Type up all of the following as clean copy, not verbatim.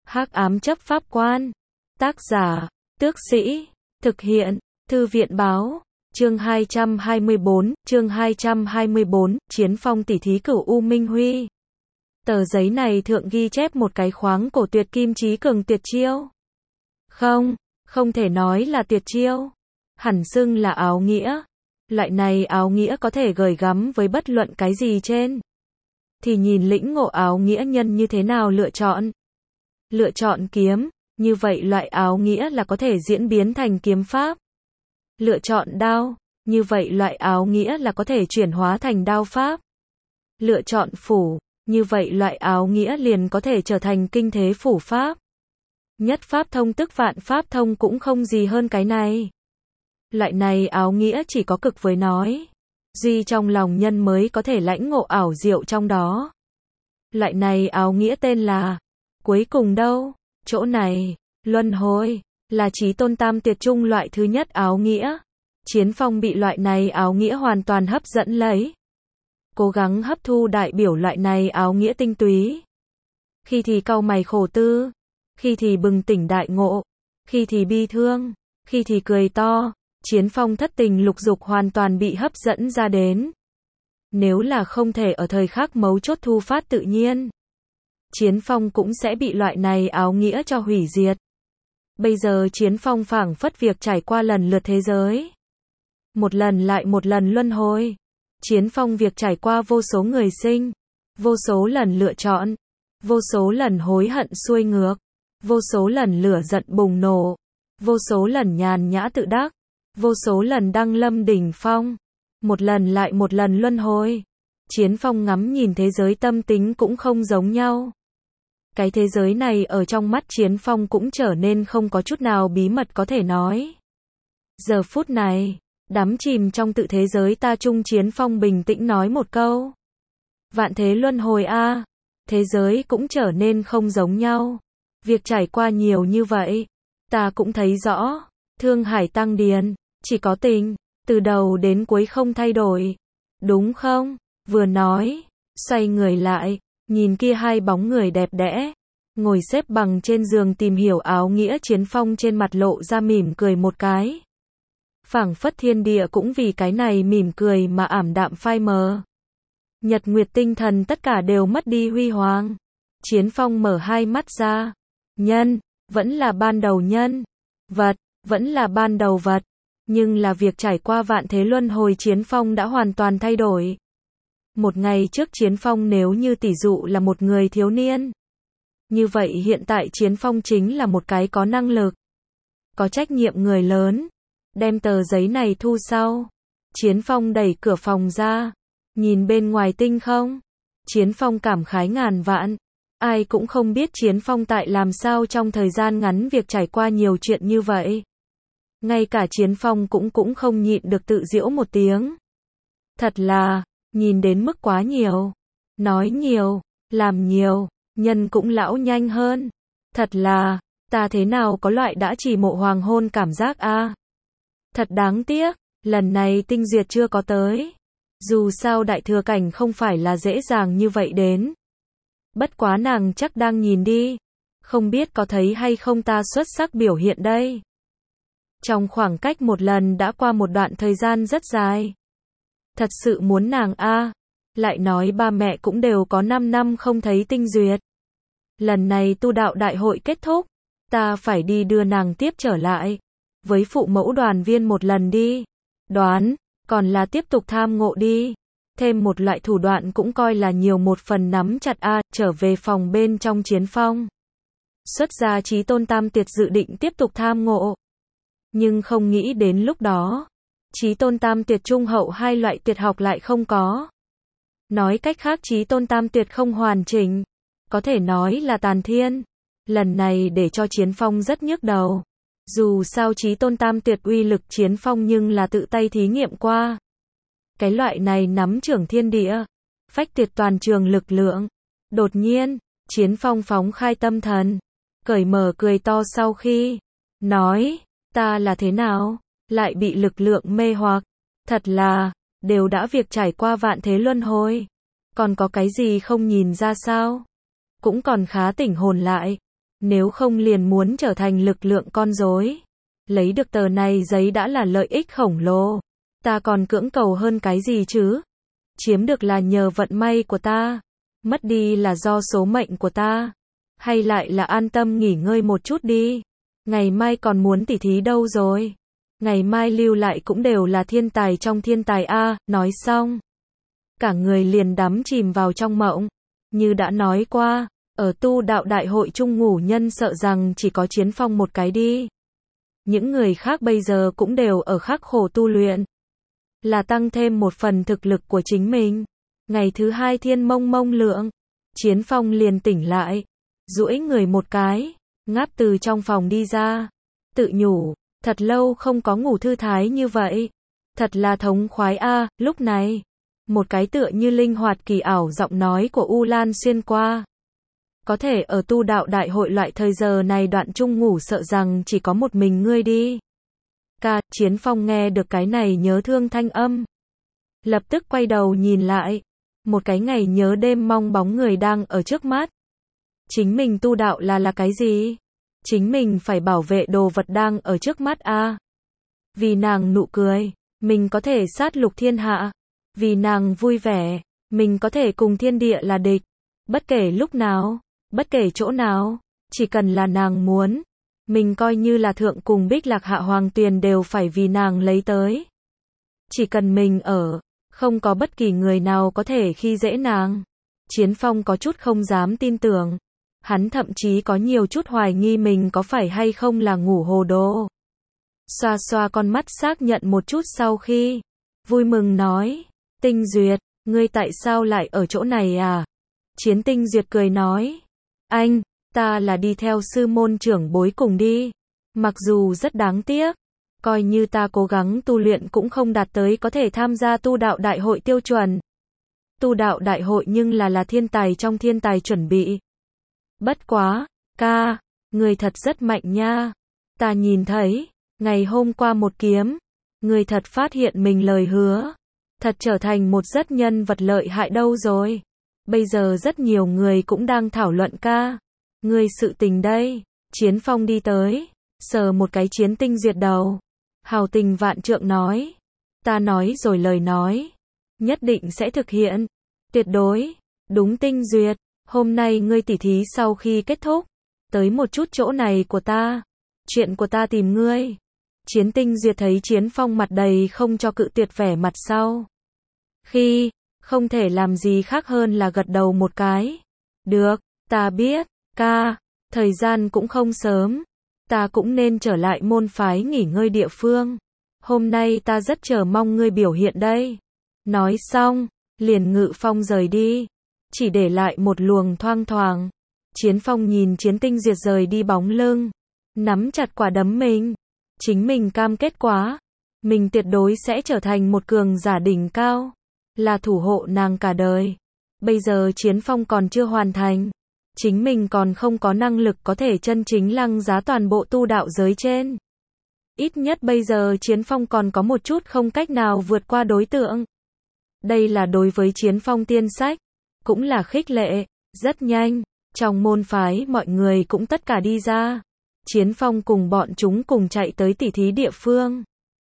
Hắc ám chấp pháp quan. Tác giả, Tước Sĩ. Thực hiện, Thư viện báo. Chương 224, Chiến phong tỉ thí Cửu U Minh Huy. Tờ giấy này thượng ghi chép một cái khoáng cổ tuyệt kim chí cường tuyệt chiêu. Không thể nói là tuyệt chiêu. Hẳn xưng là áo nghĩa. Loại này áo nghĩa có thể gửi gắm với bất luận cái gì trên. Thì nhìn lĩnh ngộ áo nghĩa nhân như thế nào lựa chọn. Lựa chọn kiếm, như vậy loại áo nghĩa là có thể diễn biến thành kiếm pháp. Lựa chọn đao, như vậy loại áo nghĩa là có thể chuyển hóa thành đao pháp. Lựa chọn phủ, như vậy loại áo nghĩa liền có thể trở thành kinh thế phủ pháp. Nhất pháp thông tức vạn pháp thông cũng không gì hơn cái này. Loại này áo nghĩa chỉ có cực với nói. Duy trong lòng nhân mới có thể lãnh ngộ ảo diệu trong đó. Loại này áo nghĩa tên là cuối cùng đâu? Chỗ này, luân hồi, là Chí Tôn Tam Tuyệt trung loại thứ nhất áo nghĩa. Chiến phong bị loại này áo nghĩa hoàn toàn hấp dẫn lấy. Cố gắng hấp thu đại biểu loại này áo nghĩa tinh túy. Khi thì cau mày khổ tư, khi thì bừng tỉnh đại ngộ, khi thì bi thương, khi thì cười to. Chiến phong thất tình lục dục hoàn toàn bị hấp dẫn ra đến. Nếu là không thể ở thời khắc mấu chốt thu phát tự nhiên, Chiến phong cũng sẽ bị loại này áo nghĩa cho hủy diệt. Bây giờ Chiến phong phảng phất việc trải qua lần lượt thế giới. Một lần lại một lần luân hồi. Chiến phong việc trải qua vô số người sinh, vô số lần lựa chọn, vô số lần hối hận xuôi ngược, vô số lần lửa giận bùng nổ, vô số lần nhàn nhã tự đắc, vô số lần đăng lâm đỉnh phong. Một lần lại một lần luân hồi. Chiến phong ngắm nhìn thế giới tâm tính cũng không giống nhau. Cái thế giới này ở trong mắt Chiến phong cũng trở nên không có chút nào bí mật có thể nói. Giờ phút này, đắm chìm trong tự thế giới ta chung Chiến phong bình tĩnh nói một câu. Vạn thế luân hồi a, thế giới cũng trở nên không giống nhau. Việc trải qua nhiều như vậy, ta cũng thấy rõ. Thương hải tăng điền, chỉ có tình, từ đầu đến cuối không thay đổi. Đúng không? Vừa nói, xoay người lại, nhìn kia hai bóng người đẹp đẽ, ngồi xếp bằng trên giường tìm hiểu áo nghĩa. Chiến phong trên mặt lộ ra mỉm cười một cái. Phảng phất thiên địa cũng vì cái này mỉm cười mà ảm đạm phai mờ. Nhật nguyệt tinh thần tất cả đều mất đi huy hoàng. Chiến phong mở hai mắt ra. Nhân, vẫn là ban đầu nhân. Vật, vẫn là ban đầu vật. Nhưng là việc trải qua vạn thế luân hồi Chiến phong đã hoàn toàn thay đổi. Một ngày trước Chiến phong nếu như tỷ dụ là một người thiếu niên. Như vậy hiện tại Chiến phong chính là một cái có năng lực, có trách nhiệm người lớn. Đem tờ giấy này thu sau. Chiến phong đẩy cửa phòng ra. Nhìn bên ngoài tinh không. Chiến phong cảm khái ngàn vạn. Ai cũng không biết Chiến phong tại làm sao trong thời gian ngắn việc trải qua nhiều chuyện như vậy. Ngay cả Chiến phong cũng không nhịn được tự giễu một tiếng. Thật là, nhìn đến mức quá nhiều. Nói nhiều, làm nhiều, nhân cũng lão nhanh hơn. Thật là, ta thế nào có loại đã chỉ mộ hoàng hôn cảm giác a. Thật đáng tiếc, lần này tinh duyệt chưa có tới. Dù sao đại thừa cảnh không phải là dễ dàng như vậy đến. Bất quá nàng chắc đang nhìn đi. Không biết có thấy hay không ta xuất sắc biểu hiện đây. Trong khoảng cách một lần đã qua một đoạn thời gian rất dài. Thật sự muốn nàng a. Lại nói ba mẹ cũng đều có 5 năm không thấy tinh duyệt. Lần này tu đạo đại hội kết thúc, ta phải đi đưa nàng tiếp trở lại. Với phụ mẫu đoàn viên một lần đi. Đoán, còn là tiếp tục tham ngộ đi. Thêm một loại thủ đoạn cũng coi là nhiều một phần nắm chặt a. Trở về phòng bên trong Chiến phong. Xuất ra Chí Tôn Tam Tuyệt dự định tiếp tục tham ngộ. Nhưng không nghĩ đến lúc đó, Chí Tôn Tam Tuyệt trung hậu hai loại tuyệt học lại không có. Nói cách khác Chí Tôn Tam Tuyệt không hoàn chỉnh. Có thể nói là tàn thiên. Lần này để cho Chiến phong rất nhức đầu. Dù sao Chí Tôn Tam Tuyệt uy lực Chiến phong nhưng là tự tay thí nghiệm qua. Cái loại này nắm trưởng thiên địa, phách tuyệt toàn trường lực lượng. Đột nhiên, Chiến phong phóng khai tâm thần, cởi mở cười to sau khi nói, ta là thế nào, lại bị lực lượng mê hoặc. Thật là, đều đã việc trải qua vạn thế luân hồi. Còn có cái gì không nhìn ra sao? Cũng còn khá tỉnh hồn lại. Nếu không liền muốn trở thành lực lượng con rối. Lấy được tờ này giấy đã là lợi ích khổng lồ. Ta còn cưỡng cầu hơn cái gì chứ? Chiếm được là nhờ vận may của ta. Mất đi là do số mệnh của ta. Hay lại là an tâm nghỉ ngơi một chút đi. Ngày mai còn muốn tỉ thí đâu rồi? Ngày mai lưu lại cũng đều là thiên tài trong thiên tài a. Nói xong, cả người liền đắm chìm vào trong mộng. Như đã nói qua, ở tu đạo đại hội chung ngủ nhân sợ rằng chỉ có Chiến Phong một cái đi. Những người khác bây giờ cũng đều ở khắc khổ tu luyện. Là tăng thêm một phần thực lực của chính mình. Ngày thứ hai thiên mông mông lượng, Chiến Phong liền tỉnh lại. Duỗi người một cái, ngáp từ trong phòng đi ra. Tự nhủ, thật lâu không có ngủ thư thái như vậy. Thật là thống khoái a. Lúc này, một cái tựa như linh hoạt kỳ ảo giọng nói của U Lan xuyên qua. Có thể ở tu đạo đại hội loại thời giờ này đoạn chung ngủ sợ rằng chỉ có một mình ngươi đi. Ca, Chiến Phong nghe được cái này nhớ thương thanh âm. Lập tức quay đầu nhìn lại. Một cái ngày nhớ đêm mong bóng người đang ở trước mắt. Chính mình tu đạo là cái gì? Chính mình phải bảo vệ đồ vật đang ở trước mắt a. Vì nàng nụ cười, mình có thể sát lục thiên hạ. Vì nàng vui vẻ, mình có thể cùng thiên địa là địch. Bất kể lúc nào, bất kể chỗ nào, chỉ cần là nàng muốn. Mình coi như là thượng cùng Bích Lạc Hạ Hoàng Tuyền đều phải vì nàng lấy tới. Chỉ cần mình ở, không có bất kỳ người nào có thể khi dễ nàng. Chiến Phong có chút không dám tin tưởng. Hắn thậm chí có nhiều chút hoài nghi mình có phải hay không là ngủ hồ đồ. Xoa xoa con mắt xác nhận một chút sau khi vui mừng nói, Tinh Duyệt, ngươi tại sao lại ở chỗ này à? Chiến Tinh Duyệt cười nói, anh, ta là đi theo sư môn trưởng bối cùng đi. Mặc dù rất đáng tiếc, coi như ta cố gắng tu luyện cũng không đạt tới có thể tham gia tu đạo đại hội tiêu chuẩn. Tu đạo đại hội nhưng là thiên tài trong thiên tài chuẩn bị. Bất quá, ca, người thật rất mạnh nha. Ta nhìn thấy, ngày hôm qua một kiếm, người thật phát hiện mình lời hứa. Thật trở thành một rất nhân vật lợi hại đâu rồi. Bây giờ rất nhiều người cũng đang thảo luận ca. Người sự tình đây. Chiến Phong đi tới, sờ một cái Chiến Tinh Duyệt đầu. Hào tình vạn trượng nói. Ta nói rồi lời nói. Nhất định sẽ thực hiện. Tuyệt đối. Đúng Tinh Duyệt. Hôm nay ngươi tỉ thí sau khi kết thúc. Tới một chút chỗ này của ta. Chuyện của ta tìm ngươi. Chiến Tinh Duyệt thấy Chiến Phong mặt đầy không cho cự tuyệt vẻ mặt sau. Khi, không thể làm gì khác hơn là gật đầu một cái. Được, ta biết, ca, thời gian cũng không sớm. Ta cũng nên trở lại môn phái nghỉ ngơi địa phương. Hôm nay ta rất chờ mong ngươi biểu hiện đây. Nói xong, liền ngự phong rời đi. Chỉ để lại một luồng thoang thoảng. Chiến Phong nhìn Chiến Tinh Duyệt rời đi bóng lưng. Nắm chặt quả đấm mình. Chính mình cam kết quá. Mình tuyệt đối sẽ trở thành một cường giả đỉnh cao. Là thủ hộ nàng cả đời. Bây giờ Chiến Phong còn chưa hoàn thành. Chính mình còn không có năng lực có thể chân chính lăng giá toàn bộ tu đạo giới trên. Ít nhất bây giờ Chiến Phong còn có một chút không cách nào vượt qua đối tượng. Đây là đối với Chiến Phong tiên sách. Cũng là khích lệ. Rất nhanh. Trong môn phái mọi người cũng tất cả đi ra. Chiến Phong cùng bọn chúng cùng chạy tới tỉ thí địa phương.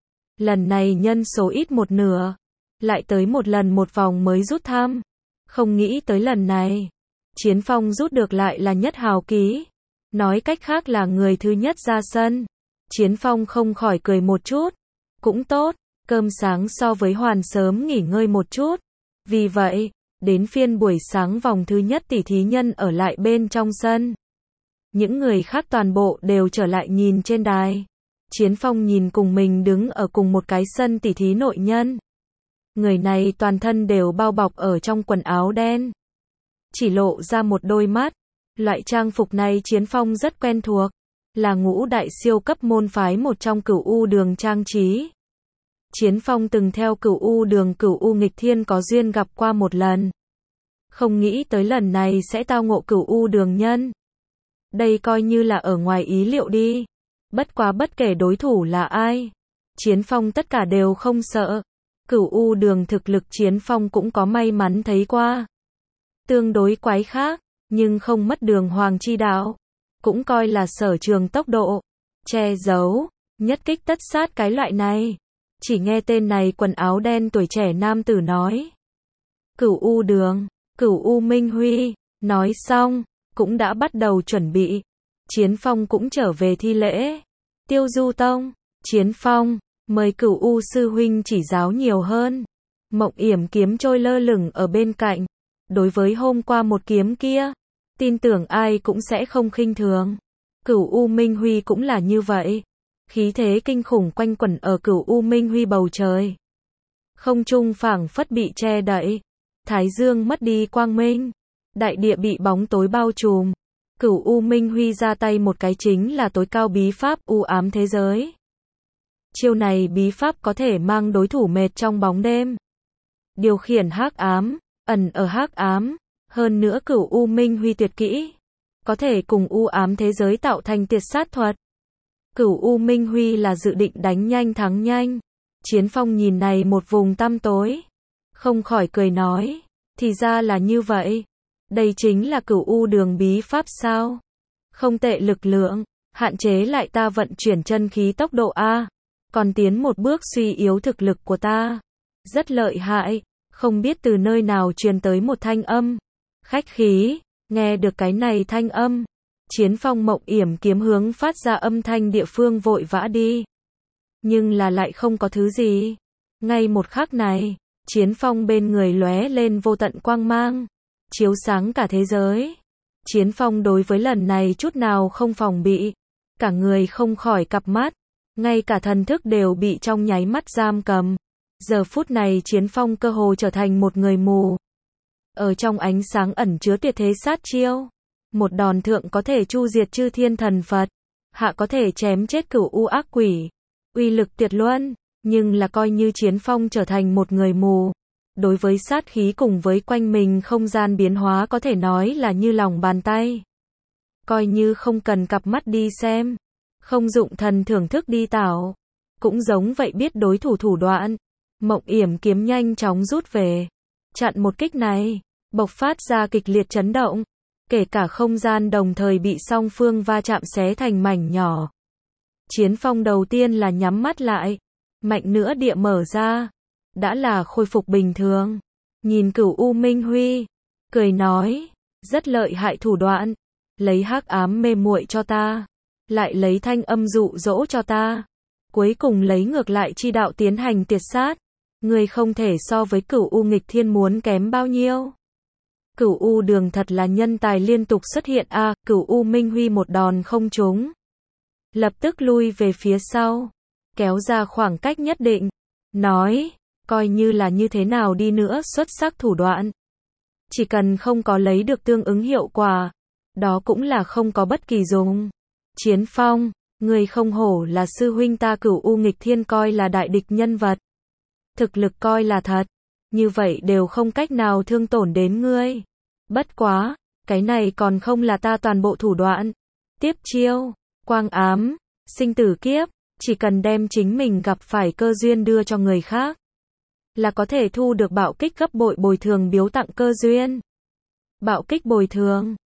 Lần này nhân số ít một nửa. Lại tới một lần một vòng mới rút thăm. Không nghĩ tới lần này. Chiến Phong rút được lại là nhất hào ký. Nói cách khác là người thứ nhất ra sân. Chiến Phong không khỏi cười một chút. Cũng tốt, cơm sáng so với hoàn sớm nghỉ ngơi một chút. Vì vậy, đến phiên buổi sáng vòng thứ nhất tỉ thí nhân ở lại bên trong sân. Những người khác toàn bộ đều trở lại nhìn trên đài. Chiến Phong nhìn cùng mình đứng ở cùng một cái sân tỉ thí nội nhân. Người này toàn thân đều bao bọc ở trong quần áo đen. Chỉ lộ ra một đôi mắt. Loại trang phục này Chiến Phong rất quen thuộc. Là ngũ đại siêu cấp môn phái một trong Cửu U đường trang trí. Chiến Phong từng theo Cửu U đường Cửu U nghịch thiên có duyên gặp qua một lần. Không nghĩ tới lần này sẽ tao ngộ Cửu U đường nhân. Đây coi như là ở ngoài ý liệu đi. Bất quá bất kể đối thủ là ai. Chiến Phong tất cả đều không sợ. Cửu U đường thực lực Chiến Phong cũng có may mắn thấy qua. Tương đối quái khác, nhưng không mất đường hoàng chi đạo. cũng coi là sở trường tốc độ, che giấu, nhất kích tất sát cái loại này. Chỉ nghe tên này quần áo đen tuổi trẻ nam tử nói. Cửu U Đường, Cửu U Minh Huy, nói xong, cũng đã bắt đầu chuẩn bị. Chiến Phong cũng trở về thi lễ. Tiêu Du Tông, Chiến Phong, mời Cửu U sư huynh chỉ giáo nhiều hơn. Mộng Yểm kiếm trôi lơ lửng ở bên cạnh. Đối với hôm qua một kiếm kia, tin tưởng ai cũng sẽ không khinh thường. Cửu U Minh Huy cũng là như vậy. Khí thế kinh khủng quanh quẩn ở Cửu U Minh Huy bầu trời. Không trung phảng phất bị che đậy. Thái dương mất đi quang minh. Đại địa bị bóng tối bao trùm. Cửu U Minh Huy ra tay một cái chính là tối cao bí pháp u ám thế giới. Chiêu này bí pháp có thể mang đối thủ mệt trong bóng đêm. Điều khiển hắc ám, ẩn ở hắc ám. Hơn nữa Cửu U Minh Huy tuyệt kỹ, có thể cùng u ám thế giới tạo thành tiệt sát thuật. Cửu U Minh Huy là dự định đánh nhanh thắng nhanh. Chiến Phong nhìn này một vùng tăm tối, không khỏi cười nói, thì ra là như vậy. Đây chính là Cửu U Đường bí pháp sao? Không tệ, lực lượng, hạn chế lại ta vận chuyển chân khí tốc độ A, còn tiến một bước suy yếu thực lực của ta. Rất lợi hại, không biết từ nơi nào truyền tới một thanh âm. Khách khí, nghe được cái này thanh âm. Chiến Phong Mộng Yểm kiếm hướng phát ra âm thanh địa phương vội vã đi. Nhưng là lại không có thứ gì. Ngay một khắc này, Chiến Phong bên người lóe lên vô tận quang mang, chiếu sáng cả thế giới. Chiến Phong đối với lần này chút nào không phòng bị, cả người không khỏi cặp mắt, ngay cả thần thức đều bị trong nháy mắt giam cầm. Giờ phút này Chiến Phong cơ hồ trở thành một người mù. Ở trong ánh sáng ẩn chứa tuyệt thế sát chiêu. Một đòn thượng có thể chu diệt chư thiên thần Phật, hạ có thể chém chết Cửu U ác quỷ. Uy lực tuyệt luân, nhưng là coi như Chiến Phong trở thành một người mù. Đối với sát khí cùng với quanh mình không gian biến hóa có thể nói là như lòng bàn tay. Coi như không cần cặp mắt đi xem, không dụng thần thưởng thức đi tảo, cũng giống vậy biết đối thủ thủ đoạn. Mộng Yểm kiếm nhanh chóng rút về, chặn một kích này, bộc phát ra kịch liệt chấn động. Kể cả không gian đồng thời bị song phương va chạm xé thành mảnh nhỏ. Chiến Phong đầu tiên là nhắm mắt lại, mạnh nữa địa mở ra, đã là khôi phục bình thường. Nhìn Cửu U Minh Huy, cười nói, rất lợi hại thủ đoạn, lấy hắc ám mê muội cho ta, lại lấy thanh âm dụ dỗ cho ta, cuối cùng lấy ngược lại chi đạo tiến hành tiệt sát. Người không thể so với Cửu U nghịch thiên muốn kém bao nhiêu. Cửu U Đường thật là nhân tài liên tục xuất hiện a. Cửu U Minh Huy một đòn không trúng, lập tức lui về phía sau, kéo ra khoảng cách nhất định, nói, coi như là như thế nào đi nữa xuất sắc thủ đoạn, chỉ cần không có lấy được tương ứng hiệu quả, đó cũng là không có bất kỳ dùng. Chiến Phong, người không hổ là sư huynh ta. Cửu U nghịch thiên coi là đại địch nhân vật, thực lực coi là thật, như vậy đều không cách nào thương tổn đến ngươi. Bất quá, cái này còn không là ta toàn bộ thủ đoạn. Tiếp chiêu, quang ám, sinh tử kiếp, chỉ cần đem chính mình gặp phải cơ duyên đưa cho người khác, là có thể thu được bạo kích gấp bội bồi thường biếu tặng cơ duyên. Bạo kích bồi thường,